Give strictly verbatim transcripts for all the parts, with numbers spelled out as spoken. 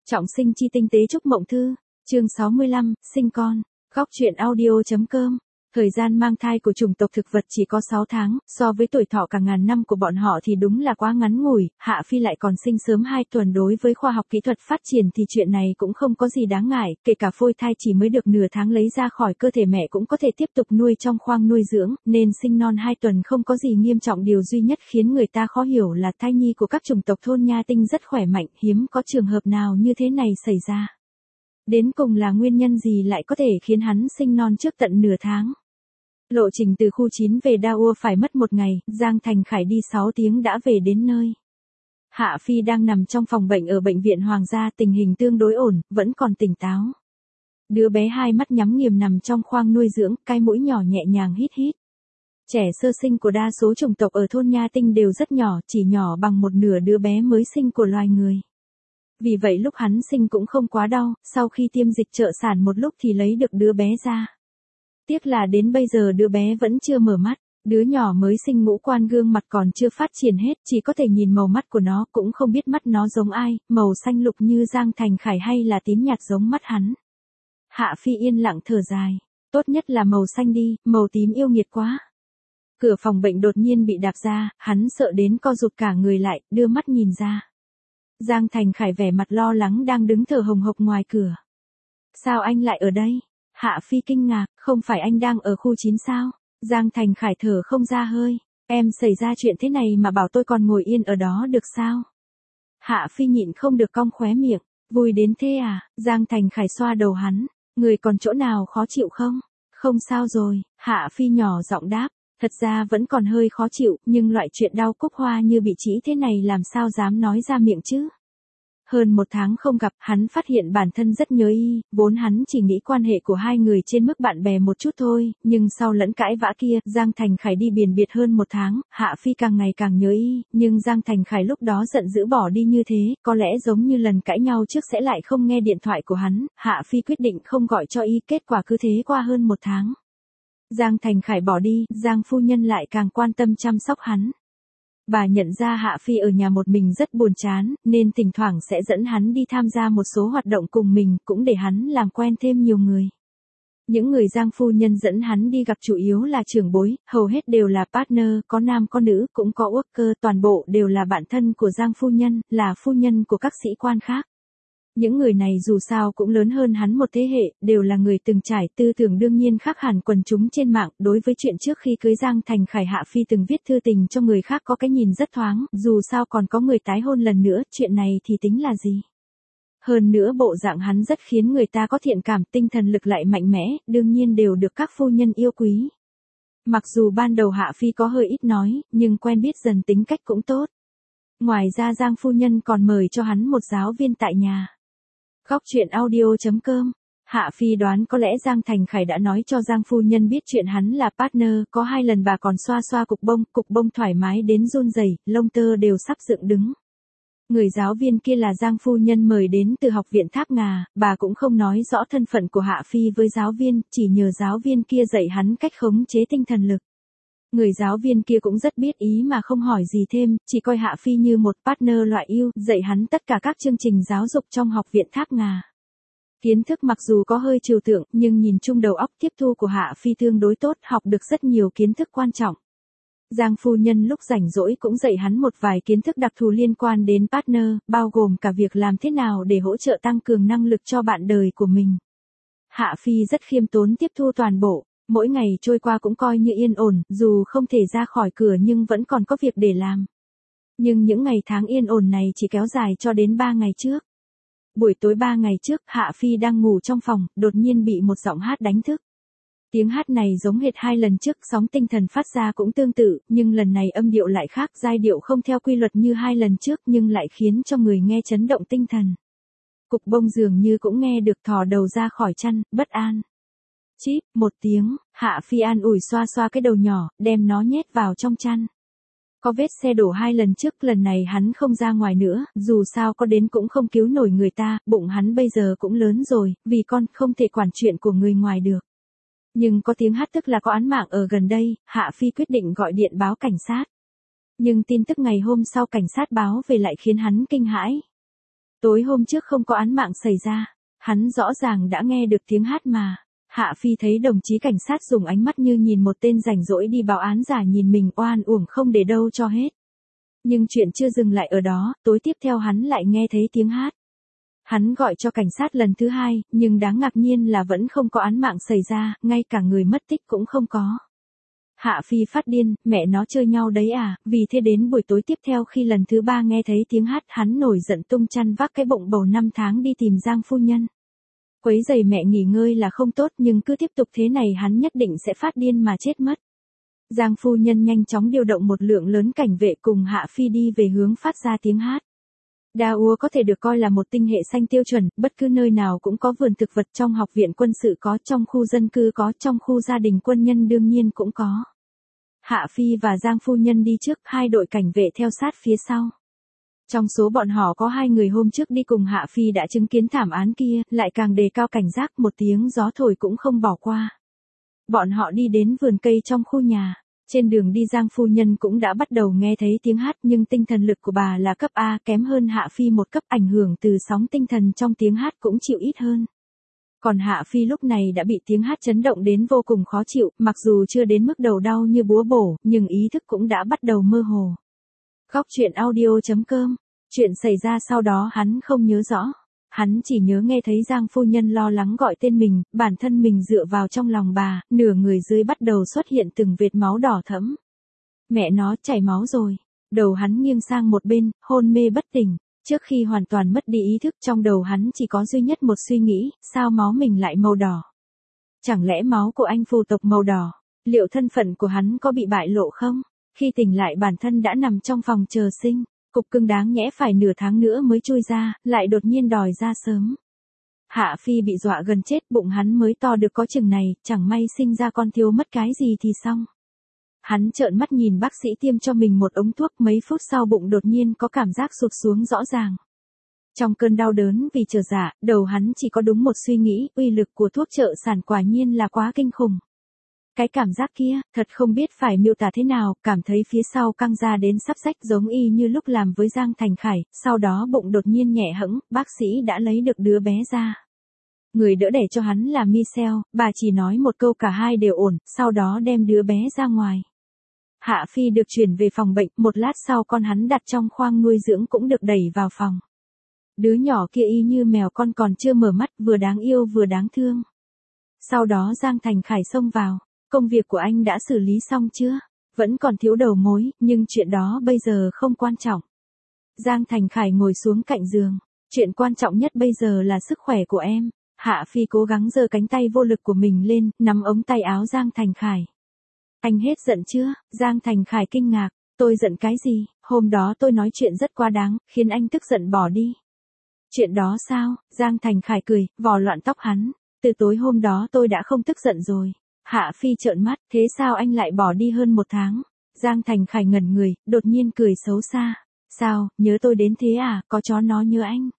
Trọng sinh chi tinh tế chúc mộng thư, chương sáu mươi lăm, sinh con, góc truyện audio.com. Thời gian mang thai của chủng tộc thực vật chỉ có sáu tháng, so với tuổi thọ cả ngàn năm của bọn họ thì đúng là quá ngắn ngủi, Hạ Phi lại còn sinh sớm hai tuần, đối với khoa học kỹ thuật phát triển thì chuyện này cũng không có gì đáng ngại, kể cả phôi thai chỉ mới được nửa tháng lấy ra khỏi cơ thể mẹ cũng có thể tiếp tục nuôi trong khoang nuôi dưỡng, nên sinh non hai tuần không có gì nghiêm trọng. Điều duy nhất khiến người ta khó hiểu là thai nhi của các chủng tộc thôn Nha Tinh rất khỏe mạnh, hiếm có trường hợp nào như thế này xảy ra. Đến cùng là nguyên nhân gì lại có thể khiến hắn sinh non trước tận nửa tháng? Lộ trình từ khu chín về Daewoo phải mất một ngày, Giang Thành Khải đi sáu tiếng đã về đến nơi. Hạ Phi đang nằm trong phòng bệnh ở bệnh viện Hoàng gia, tình hình tương đối ổn, vẫn còn tỉnh táo. Đứa bé hai mắt nhắm nghiền nằm trong khoang nuôi dưỡng, cái mũi nhỏ nhẹ nhàng hít hít. Trẻ sơ sinh của đa số chủng tộc ở thôn Nha Tinh đều rất nhỏ, chỉ nhỏ bằng một nửa đứa bé mới sinh của loài người. Vì vậy lúc hắn sinh cũng không quá đau, sau khi tiêm dịch trợ sản một lúc thì lấy được đứa bé ra. Tiếc là đến bây giờ đứa bé vẫn chưa mở mắt, đứa nhỏ mới sinh ngũ quan gương mặt còn chưa phát triển hết, chỉ có thể nhìn màu mắt của nó, cũng không biết mắt nó giống ai, màu xanh lục như Giang Thành Khải hay là tím nhạt giống mắt hắn. Hạ Phi yên lặng thở dài, tốt nhất là màu xanh đi, màu tím yêu nghiệt quá. Cửa phòng bệnh đột nhiên bị đạp ra, hắn sợ đến co rụt cả người lại, đưa mắt nhìn ra. Giang Thành Khải vẻ mặt lo lắng đang đứng thở hồng hộc ngoài cửa. Sao anh lại ở đây? Hạ Phi kinh ngạc, không phải anh đang ở khu chín sao? Giang Thành Khải thở không ra hơi, em xảy ra chuyện thế này mà bảo tôi còn ngồi yên ở đó được sao? Hạ Phi nhịn không được cong khóe miệng, vui đến thế à? Giang Thành Khải xoa đầu hắn, người còn chỗ nào khó chịu không? Không sao rồi, Hạ Phi nhỏ giọng đáp, thật ra vẫn còn hơi khó chịu, nhưng loại chuyện đau cúc hoa như bị trĩ thế này làm sao dám nói ra miệng chứ? Hơn một tháng không gặp, hắn phát hiện bản thân rất nhớ y, vốn hắn chỉ nghĩ quan hệ của hai người trên mức bạn bè một chút thôi, nhưng sau lẫn cãi vã kia, Giang Thành Khải đi biển biệt hơn một tháng, Hạ Phi càng ngày càng nhớ y, nhưng Giang Thành Khải lúc đó giận dữ bỏ đi như thế, có lẽ giống như lần cãi nhau trước sẽ lại không nghe điện thoại của hắn, Hạ Phi quyết định không gọi cho y, kết quả cứ thế qua hơn một tháng. Giang Thành Khải bỏ đi, Giang phu nhân lại càng quan tâm chăm sóc hắn. Bà nhận ra Hạ Phi ở nhà một mình rất buồn chán, nên thỉnh thoảng sẽ dẫn hắn đi tham gia một số hoạt động cùng mình, cũng để hắn làm quen thêm nhiều người. Những người Giang phu nhân dẫn hắn đi gặp chủ yếu là trưởng bối, hầu hết đều là partner, có nam có nữ, cũng có worker, toàn bộ đều là bạn thân của Giang phu nhân, là phu nhân của các sĩ quan khác. Những người này dù sao cũng lớn hơn hắn một thế hệ, đều là người từng trải, tư tưởng đương nhiên khác hẳn quần chúng trên mạng. Đối với chuyện trước khi cưới Giang Thành Khải, Hạ Phi từng viết thư tình cho người khác có cái nhìn rất thoáng, dù sao còn có người tái hôn lần nữa, chuyện này thì tính là gì. Hơn nữa bộ dạng hắn rất khiến người ta có thiện cảm, tinh thần lực lại mạnh mẽ, đương nhiên đều được các phu nhân yêu quý. Mặc dù ban đầu Hạ Phi có hơi ít nói, nhưng quen biết dần tính cách cũng tốt. Ngoài ra Giang phu nhân còn mời cho hắn một giáo viên tại nhà. Góc truyện audio.com. Hạ Phi đoán có lẽ Giang Thành Khải đã nói cho Giang phu nhân biết chuyện hắn là partner, có hai lần bà còn xoa xoa cục bông, cục bông thoải mái đến run rẩy, lông tơ đều sắp dựng đứng. Người giáo viên kia là Giang phu nhân mời đến từ học viện Tháp Ngà, bà cũng không nói rõ thân phận của Hạ Phi với giáo viên, chỉ nhờ giáo viên kia dạy hắn cách khống chế tinh thần lực. Người giáo viên kia cũng rất biết ý mà không hỏi gì thêm, chỉ coi Hạ Phi như một partner loại yêu, dạy hắn tất cả các chương trình giáo dục trong học viện Tháp Ngà. Kiến thức mặc dù có hơi trừu tượng, nhưng nhìn chung đầu óc tiếp thu của Hạ Phi tương đối tốt, học được rất nhiều kiến thức quan trọng. Giang phu nhân lúc rảnh rỗi cũng dạy hắn một vài kiến thức đặc thù liên quan đến partner, bao gồm cả việc làm thế nào để hỗ trợ tăng cường năng lực cho bạn đời của mình. Hạ Phi rất khiêm tốn tiếp thu toàn bộ. Mỗi ngày trôi qua cũng coi như yên ổn, dù không thể ra khỏi cửa nhưng vẫn còn có việc để làm. Nhưng những ngày tháng yên ổn này chỉ kéo dài cho đến ba ngày trước. Buổi tối ba ngày trước, Hạ Phi đang ngủ trong phòng, đột nhiên bị một giọng hát đánh thức. Tiếng hát này giống hệt hai lần trước, sóng tinh thần phát ra cũng tương tự, nhưng lần này âm điệu lại khác, giai điệu không theo quy luật như hai lần trước nhưng lại khiến cho người nghe chấn động tinh thần. Cục bông dường như cũng nghe được, thò đầu ra khỏi chăn, bất an. Chíp, một tiếng, Hạ Phi an ủi xoa xoa cái đầu nhỏ, đem nó nhét vào trong chăn. Có vết xe đổ hai lần trước, lần này hắn không ra ngoài nữa, dù sao có đến cũng không cứu nổi người ta, bụng hắn bây giờ cũng lớn rồi, vì con không thể quản chuyện của người ngoài được. Nhưng có tiếng hát tức là có án mạng ở gần đây, Hạ Phi quyết định gọi điện báo cảnh sát. Nhưng tin tức ngày hôm sau cảnh sát báo về lại khiến hắn kinh hãi. Tối hôm trước không có án mạng xảy ra, hắn rõ ràng đã nghe được tiếng hát mà. Hạ Phi thấy đồng chí cảnh sát dùng ánh mắt như nhìn một tên rảnh rỗi đi báo án giả nhìn mình oan uổng không để đâu cho hết. Nhưng chuyện chưa dừng lại ở đó, tối tiếp theo hắn lại nghe thấy tiếng hát. Hắn gọi cho cảnh sát lần thứ hai, nhưng đáng ngạc nhiên là vẫn không có án mạng xảy ra, ngay cả người mất tích cũng không có. Hạ Phi phát điên, mẹ nó chơi nhau đấy à, vì thế đến buổi tối tiếp theo khi lần thứ ba nghe thấy tiếng hát hắn nổi giận tung chăn vác cái bụng bầu năm tháng đi tìm Giang phu nhân. Quấy giày mẹ nghỉ ngơi là không tốt nhưng cứ tiếp tục thế này hắn nhất định sẽ phát điên mà chết mất. Giang phu nhân nhanh chóng điều động một lượng lớn cảnh vệ cùng Hạ Phi đi về hướng phát ra tiếng hát. Đa Úa có thể được coi là một tinh hệ xanh tiêu chuẩn, bất cứ nơi nào cũng có vườn thực vật, trong học viện quân sự có, trong khu dân cư có, trong khu gia đình quân nhân đương nhiên cũng có. Hạ Phi và Giang phu nhân đi trước, hai đội cảnh vệ theo sát phía sau. Trong số bọn họ có hai người hôm trước đi cùng Hạ Phi đã chứng kiến thảm án kia, lại càng đề cao cảnh giác, một tiếng gió thổi cũng không bỏ qua. Bọn họ đi đến vườn cây trong khu nhà. Trên đường đi Giang phu nhân cũng đã bắt đầu nghe thấy tiếng hát nhưng tinh thần lực của bà là cấp A, kém hơn Hạ Phi một cấp, ảnh hưởng từ sóng tinh thần trong tiếng hát cũng chịu ít hơn. Còn Hạ Phi lúc này đã bị tiếng hát chấn động đến vô cùng khó chịu, mặc dù chưa đến mức đầu đau như búa bổ, nhưng ý thức cũng đã bắt đầu mơ hồ. Góc truyện audio chấm com. Chuyện xảy ra sau đó hắn không nhớ rõ. Hắn chỉ nhớ nghe thấy Giang phu nhân lo lắng gọi tên mình, bản thân mình dựa vào trong lòng bà, nửa người dưới bắt đầu xuất hiện từng vệt máu đỏ thẫm. Mẹ nó chảy máu rồi. Đầu hắn nghiêng sang một bên, hôn mê bất tỉnh. Trước khi hoàn toàn mất đi ý thức trong đầu hắn chỉ có duy nhất một suy nghĩ, sao máu mình lại màu đỏ? Chẳng lẽ máu của anh phù tộc màu đỏ? Liệu thân phận của hắn có bị bại lộ không? Khi tỉnh lại bản thân đã nằm trong phòng chờ sinh. Cục cưng đáng nhẽ phải nửa tháng nữa mới chui ra, lại đột nhiên đòi ra sớm. Hạ Phi bị dọa gần chết, bụng hắn mới to được có chừng này, chẳng may sinh ra con thiếu mất cái gì thì xong. Hắn trợn mắt nhìn bác sĩ tiêm cho mình một ống thuốc, mấy phút sau bụng đột nhiên có cảm giác sụt xuống rõ ràng. Trong cơn đau đớn vì trở dạ, đầu hắn chỉ có đúng một suy nghĩ, uy lực của thuốc trợ sản quả nhiên là quá kinh khủng. Cái cảm giác kia, thật không biết phải miêu tả thế nào, cảm thấy phía sau căng ra đến sắp rách giống y như lúc làm với Giang Thành Khải, sau đó bụng đột nhiên nhẹ hẫng, bác sĩ đã lấy được đứa bé ra. Người đỡ đẻ cho hắn là Michelle, bà chỉ nói một câu cả hai đều ổn, sau đó đem đứa bé ra ngoài. Hạ Phi được chuyển về phòng bệnh, một lát sau con hắn đặt trong khoang nuôi dưỡng cũng được đẩy vào phòng. Đứa nhỏ kia y như mèo con còn chưa mở mắt, vừa đáng yêu vừa đáng thương. Sau đó Giang Thành Khải xông vào. Công việc của anh đã xử lý xong chưa? Vẫn còn thiếu đầu mối, nhưng chuyện đó bây giờ không quan trọng. Giang Thành Khải ngồi xuống cạnh giường. Chuyện quan trọng nhất bây giờ là sức khỏe của em. Hạ Phi cố gắng giơ cánh tay vô lực của mình lên, nắm ống tay áo Giang Thành Khải. Anh hết giận chưa? Giang Thành Khải kinh ngạc. Tôi giận cái gì? Hôm đó tôi nói chuyện rất quá đáng, khiến anh tức giận bỏ đi. Chuyện đó sao? Giang Thành Khải cười, vò loạn tóc hắn. Từ tối hôm đó tôi đã không tức giận rồi. Hạ Phi trợn mắt, thế sao anh lại bỏ đi hơn một tháng? Giang Thành Khải ngẩn người, đột nhiên cười xấu xa. Sao, nhớ tôi đến thế à, có chó nó nhớ anh.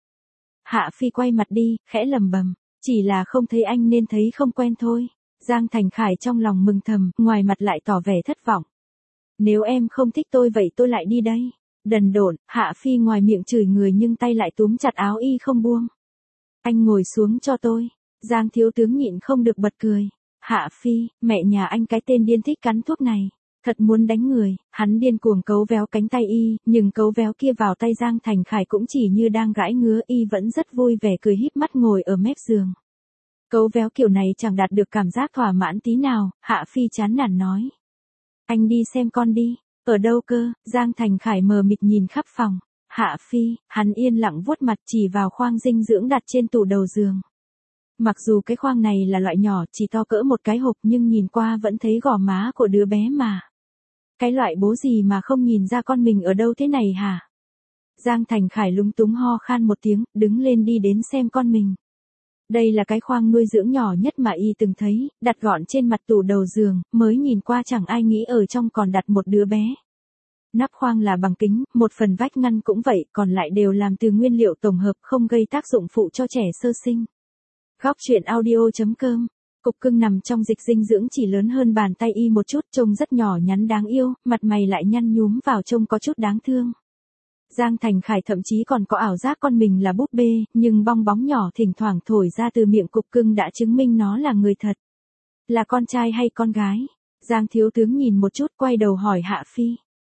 Hạ Phi quay mặt đi, khẽ lầm bầm, chỉ là không thấy anh nên thấy không quen thôi. Giang Thành Khải trong lòng mừng thầm, ngoài mặt lại tỏ vẻ thất vọng. Nếu em không thích tôi vậy tôi lại đi đây. Đần độn, Hạ Phi ngoài miệng chửi người nhưng tay lại túm chặt áo y không buông. Anh ngồi xuống cho tôi. Giang thiếu tướng nhịn không được bật cười. Hạ Phi, mẹ nhà anh cái tên điên thích cắn thuốc này. Thật muốn đánh người, hắn điên cuồng cấu véo cánh tay y, nhưng cấu véo kia vào tay Giang Thành Khải cũng chỉ như đang gãi ngứa, y vẫn rất vui vẻ cười híp mắt ngồi ở mép giường. Cấu véo kiểu này chẳng đạt được cảm giác thỏa mãn tí nào, Hạ Phi chán nản nói. Anh đi xem con đi, ở đâu cơ? Giang Thành Khải mờ mịt nhìn khắp phòng. Hạ Phi, hắn yên lặng vuốt mặt chỉ vào khoang dinh dưỡng đặt trên tủ đầu giường. Mặc dù cái khoang này là loại nhỏ, chỉ to cỡ một cái hộp nhưng nhìn qua vẫn thấy gò má của đứa bé mà. Cái loại bố gì mà không nhìn ra con mình ở đâu thế này hả? Giang Thành Khải lúng túng ho khan một tiếng, đứng lên đi đến xem con mình. Đây là cái khoang nuôi dưỡng nhỏ nhất mà y từng thấy, đặt gọn trên mặt tủ đầu giường, mới nhìn qua chẳng ai nghĩ ở trong còn đặt một đứa bé. Nắp khoang là bằng kính, một phần vách ngăn cũng vậy, còn lại đều làm từ nguyên liệu tổng hợp không gây tác dụng phụ cho trẻ sơ sinh. Góc truyện audio chấm com. Cục cưng nằm trong dịch dinh dưỡng chỉ lớn hơn bàn tay y một chút, trông rất nhỏ nhắn đáng yêu, mặt mày lại nhăn nhúm vào trông có chút đáng thương. Giang Thành Khải thậm chí còn có ảo giác con mình là búp bê, nhưng bong bóng nhỏ thỉnh thoảng thổi ra từ miệng cục cưng đã chứng minh nó là người thật. Là con trai hay con gái? Giang thiếu tướng nhìn một chút quay đầu hỏi Hạ Phi.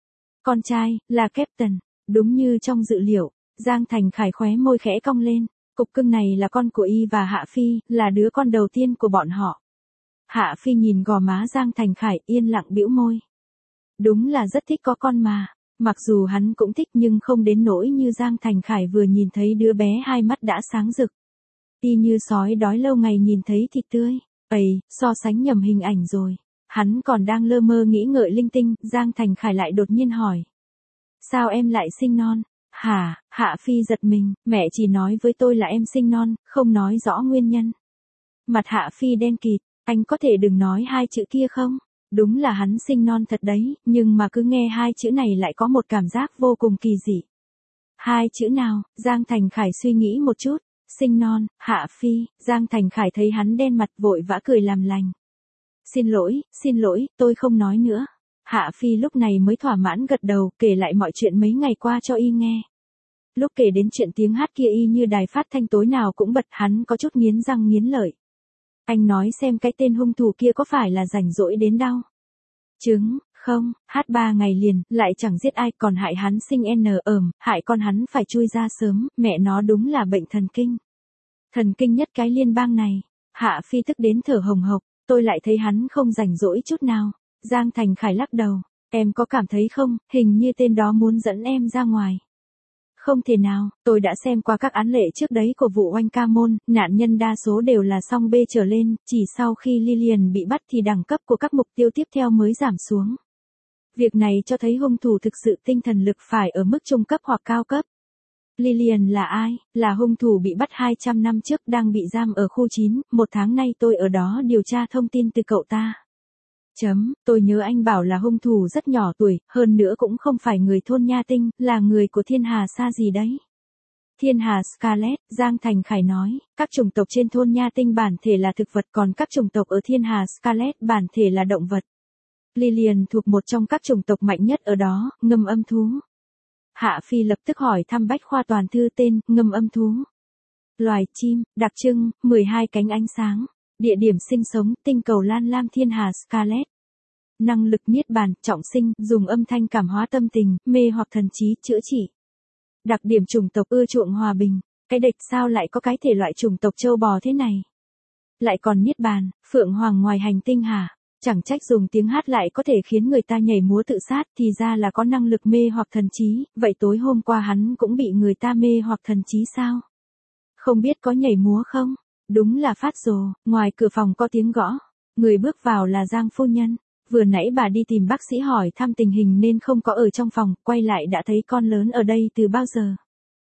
Con trai, là Captain. Đúng như trong dự liệu, Giang Thành Khải khóe môi khẽ cong lên. Cục cưng này là con của y và Hạ Phi, là đứa con đầu tiên của bọn họ. Hạ Phi nhìn gò má Giang Thành Khải yên lặng bĩu môi. Đúng là rất thích có con mà. Mặc dù hắn cũng thích nhưng không đến nỗi như Giang Thành Khải vừa nhìn thấy đứa bé hai mắt đã sáng rực. Y như sói đói lâu ngày nhìn thấy thịt tươi. Ây, so sánh nhầm hình ảnh rồi. Hắn còn đang lơ mơ nghĩ ngợi linh tinh, Giang Thành Khải lại đột nhiên hỏi. Sao em lại sinh non? Hả? Hạ Phi giật mình, mẹ chỉ nói với tôi là em sinh non, không nói rõ nguyên nhân. Mặt Hạ Phi đen kịt, anh có thể đừng nói hai chữ kia không? Đúng là hắn sinh non thật đấy, nhưng mà cứ nghe hai chữ này lại có một cảm giác vô cùng kỳ dị. Hai chữ nào? Giang Thành Khải suy nghĩ một chút. Sinh non, Hạ Phi. Giang Thành Khải thấy hắn đen mặt vội vã cười làm lành. Xin lỗi, xin lỗi, tôi không nói nữa. Hạ Phi lúc này mới thỏa mãn gật đầu, kể lại mọi chuyện mấy ngày qua cho y nghe. Lúc kể đến chuyện tiếng hát kia y như đài phát thanh tối nào cũng bật, hắn có chút nghiến răng nghiến lợi. Anh nói xem cái tên hung thủ kia có phải là rảnh rỗi đến đau. Chứng, không, hát ba ngày liền, lại chẳng giết ai, còn hại hắn sinh n ờm, hại con hắn phải chui ra sớm, mẹ nó đúng là bệnh thần kinh. Thần kinh nhất cái liên bang này. Hạ Phi tức đến thở hồng hộc, tôi lại thấy hắn không rảnh rỗi chút nào. Giang Thành Khải lắc đầu, em có cảm thấy không, hình như tên đó muốn dẫn em ra ngoài. Không thể nào, tôi đã xem qua các án lệ trước đấy của vụ oanh ca môn, nạn nhân đa số đều là song B trở lên, chỉ sau khi Lillian bị bắt thì đẳng cấp của các mục tiêu tiếp theo mới giảm xuống. Việc này cho thấy hung thủ thực sự tinh thần lực phải ở mức trung cấp hoặc cao cấp. Lillian là ai? Là hung thủ bị bắt hai trăm năm trước đang bị giam ở khu chín, một tháng nay tôi ở đó điều tra thông tin từ cậu ta. Chấm, tôi nhớ anh bảo là hung thủ rất nhỏ tuổi, hơn nữa cũng không phải người thôn Nha Tinh, là người của Thiên Hà Sa gì đấy. Thiên Hà Scarlet, Giang Thành Khải nói, các chủng tộc trên thôn Nha Tinh bản thể là thực vật, còn các chủng tộc ở Thiên Hà Scarlet bản thể là động vật. Lillian thuộc một trong các chủng tộc mạnh nhất ở đó, ngâm âm thú. Hạ Phi lập tức hỏi thăm bách khoa toàn thư tên, ngâm âm thú. Loài chim, đặc trưng, mười hai cánh ánh sáng. Địa điểm sinh sống, tinh cầu Lan Lam Thiên Hà Scarlet. Năng lực niết bàn, trọng sinh, dùng âm thanh cảm hóa tâm tình, mê hoặc thần trí, chữa trị. Đặc điểm chủng tộc ưa chuộng hòa bình. Cái địch sao lại có cái thể loại chủng tộc châu bò thế này? Lại còn niết bàn, phượng hoàng ngoài hành tinh hả? Chẳng trách dùng tiếng hát lại có thể khiến người ta nhảy múa tự sát, thì ra là có năng lực mê hoặc thần trí, vậy tối hôm qua hắn cũng bị người ta mê hoặc thần trí sao? Không biết có nhảy múa không? Đúng là phát rồ, ngoài cửa phòng có tiếng gõ. Người bước vào là Giang phu nhân. Vừa nãy bà đi tìm bác sĩ hỏi thăm tình hình nên không có ở trong phòng, quay lại đã thấy con lớn ở đây từ bao giờ.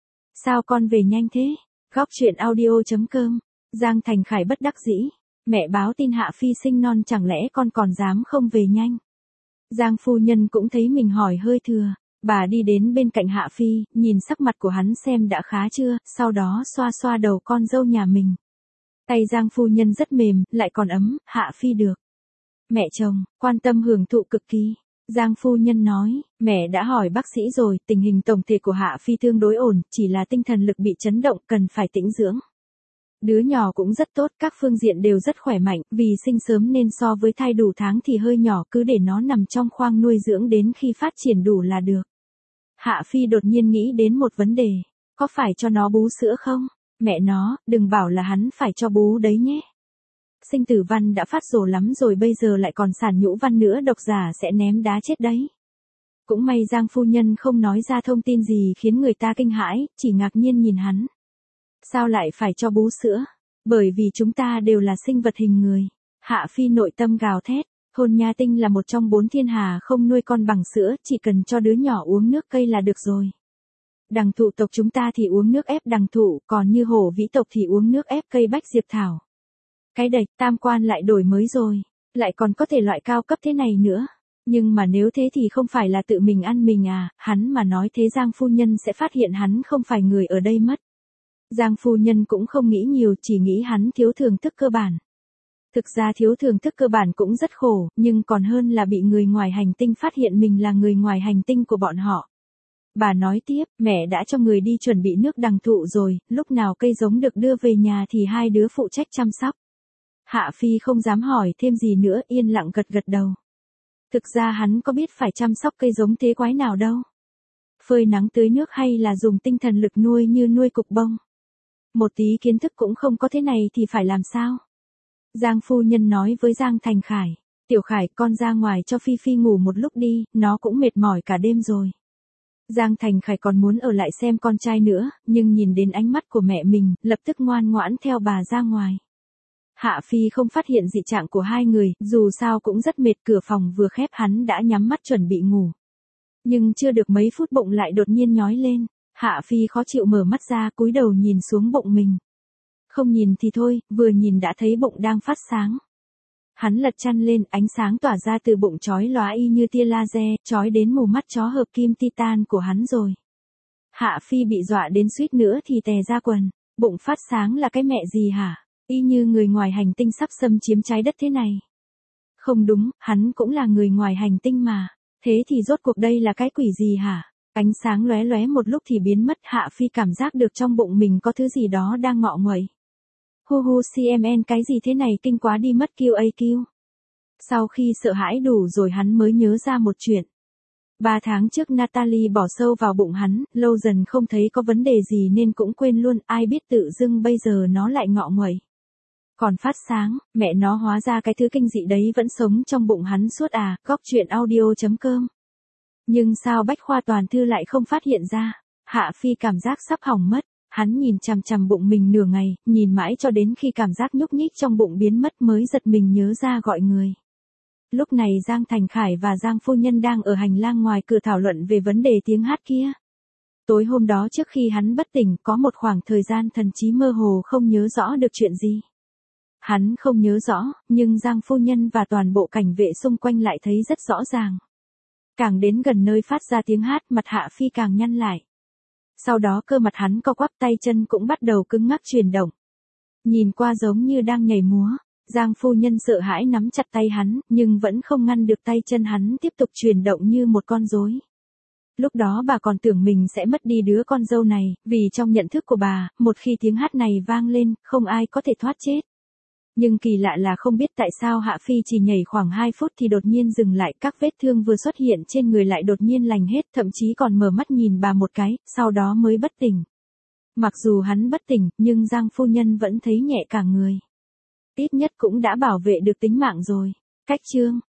Sao con về nhanh thế? Góc truyện audio chấm com. Giang Thành Khải bất đắc dĩ. Mẹ báo tin Hạ Phi sinh non chẳng lẽ con còn dám không về nhanh. Giang phu nhân cũng thấy mình hỏi hơi thừa. Bà đi đến bên cạnh Hạ Phi, nhìn sắc mặt của hắn xem đã khá chưa, sau đó xoa xoa đầu con dâu nhà mình. Tay Giang phu nhân rất mềm, lại còn ấm, Hạ Phi được. Mẹ chồng, quan tâm hưởng thụ cực kỳ. Giang phu nhân nói, mẹ đã hỏi bác sĩ rồi, tình hình tổng thể của Hạ Phi tương đối ổn, chỉ là tinh thần lực bị chấn động, cần phải tĩnh dưỡng. Đứa nhỏ cũng rất tốt, các phương diện đều rất khỏe mạnh, vì sinh sớm nên so với thai đủ tháng thì hơi nhỏ, cứ để nó nằm trong khoang nuôi dưỡng đến khi phát triển đủ là được. Hạ Phi đột nhiên nghĩ đến một vấn đề, có phải cho nó bú sữa không? Mẹ nó, đừng bảo là hắn phải cho bú đấy nhé. Sinh tử văn đã phát rồ lắm rồi bây giờ lại còn sản nhũ văn nữa, độc giả sẽ ném đá chết đấy. Cũng may Giang phu nhân không nói ra thông tin gì khiến người ta kinh hãi, chỉ ngạc nhiên nhìn hắn. Sao lại phải cho bú sữa? Bởi vì chúng ta đều là sinh vật hình người. Hạ Phi nội tâm gào thét, thôn Nha Tinh là một trong bốn thiên hà không nuôi con bằng sữa, chỉ cần cho đứa nhỏ uống nước cây là được rồi. Đằng thụ tộc chúng ta thì uống nước ép đằng thụ, còn như hổ vĩ tộc thì uống nước ép cây bách diệp thảo. Cái đệch tam quan lại đổi mới rồi, lại còn có thể loại cao cấp thế này nữa. Nhưng mà nếu thế thì không phải là tự mình ăn mình à, hắn mà nói thế Giang phu nhân sẽ phát hiện hắn không phải người ở đây mất. Giang phu nhân cũng không nghĩ nhiều, chỉ nghĩ hắn thiếu thưởng thức cơ bản. Thực ra thiếu thưởng thức cơ bản cũng rất khổ, nhưng còn hơn là bị người ngoài hành tinh phát hiện mình là người ngoài hành tinh của bọn họ. Bà nói tiếp, mẹ đã cho người đi chuẩn bị nước đằng thụ rồi, lúc nào cây giống được đưa về nhà thì hai đứa phụ trách chăm sóc. Hạ Phi không dám hỏi thêm gì nữa, yên lặng gật gật đầu. Thực ra hắn có biết phải chăm sóc cây giống thế quái nào đâu. Phơi nắng tưới nước hay là dùng tinh thần lực nuôi như nuôi cục bông. Một tí kiến thức cũng không có thế này thì phải làm sao? Giang phu nhân nói với Giang Thành Khải, Tiểu Khải con ra ngoài cho Phi Phi ngủ một lúc đi, nó cũng mệt mỏi cả đêm rồi. Giang Thành Khải còn muốn ở lại xem con trai nữa, nhưng nhìn đến ánh mắt của mẹ mình, lập tức ngoan ngoãn theo bà ra ngoài. Hạ Phi không phát hiện dị trạng của hai người, dù sao cũng rất mệt, cửa phòng vừa khép hắn đã nhắm mắt chuẩn bị ngủ. Nhưng chưa được mấy phút bụng lại đột nhiên nhói lên, Hạ Phi khó chịu mở mắt ra, cúi đầu nhìn xuống bụng mình. Không nhìn thì thôi, vừa nhìn đã thấy bụng đang phát sáng. Hắn lật chăn lên, ánh sáng tỏa ra từ bụng chói lóa y như tia laser, chói đến mù mắt chó hợp kim titan của hắn rồi. Hạ Phi bị dọa đến suýt nữa thì tè ra quần, bụng phát sáng là cái mẹ gì hả? Y như người ngoài hành tinh sắp xâm chiếm trái đất thế này. Không đúng, hắn cũng là người ngoài hành tinh mà. Thế thì rốt cuộc đây là cái quỷ gì hả? Ánh sáng lóe lóe một lúc thì biến mất, Hạ Phi cảm giác được trong bụng mình có thứ gì đó đang ngọ nguậy. Hu hu xê em en cái gì thế này kinh quá đi mất kiu a kiu. Sau khi sợ hãi đủ rồi hắn mới nhớ ra một chuyện. Ba tháng trước Natalie bỏ sâu vào bụng hắn, lâu dần không thấy có vấn đề gì nên cũng quên luôn, ai biết tự dưng bây giờ nó lại ngọ nguậy. Còn phát sáng, mẹ nó hóa ra cái thứ kinh dị đấy vẫn sống trong bụng hắn suốt à, góc truyện audio chấm com. Nhưng sao Bách Khoa Toàn Thư lại không phát hiện ra? Hạ Phi cảm giác sắp hỏng mất, hắn nhìn chằm chằm bụng mình nửa ngày, nhìn mãi cho đến khi cảm giác nhúc nhích trong bụng biến mất mới giật mình nhớ ra gọi người. Lúc này Giang Thành Khải và Giang phu nhân đang ở hành lang ngoài cửa thảo luận về vấn đề tiếng hát kia. Tối hôm đó trước khi hắn bất tỉnh, có một khoảng thời gian thần trí mơ hồ không nhớ rõ được chuyện gì. Hắn không nhớ rõ, nhưng Giang phu nhân và toàn bộ cảnh vệ xung quanh lại thấy rất rõ ràng. Càng đến gần nơi phát ra tiếng hát, mặt Hạ Phi càng nhăn lại. Sau đó cơ mặt hắn co quắp, tay chân cũng bắt đầu cứng ngắc chuyển động. Nhìn qua giống như đang nhảy múa. Giang phu nhân sợ hãi nắm chặt tay hắn, nhưng vẫn không ngăn được tay chân hắn tiếp tục chuyển động như một con rối. Lúc đó bà còn tưởng mình sẽ mất đi đứa con dâu này, vì trong nhận thức của bà, một khi tiếng hát này vang lên, không ai có thể thoát chết. Nhưng kỳ lạ là không biết tại sao Hạ Phi chỉ nhảy khoảng hai phút thì đột nhiên dừng lại, các vết thương vừa xuất hiện trên người lại đột nhiên lành hết, thậm chí còn mở mắt nhìn bà một cái, sau đó mới bất tỉnh. Mặc dù hắn bất tỉnh, nhưng Giang phu nhân vẫn thấy nhẹ cả người. Ít nhất cũng đã bảo vệ được tính mạng rồi. Cách chương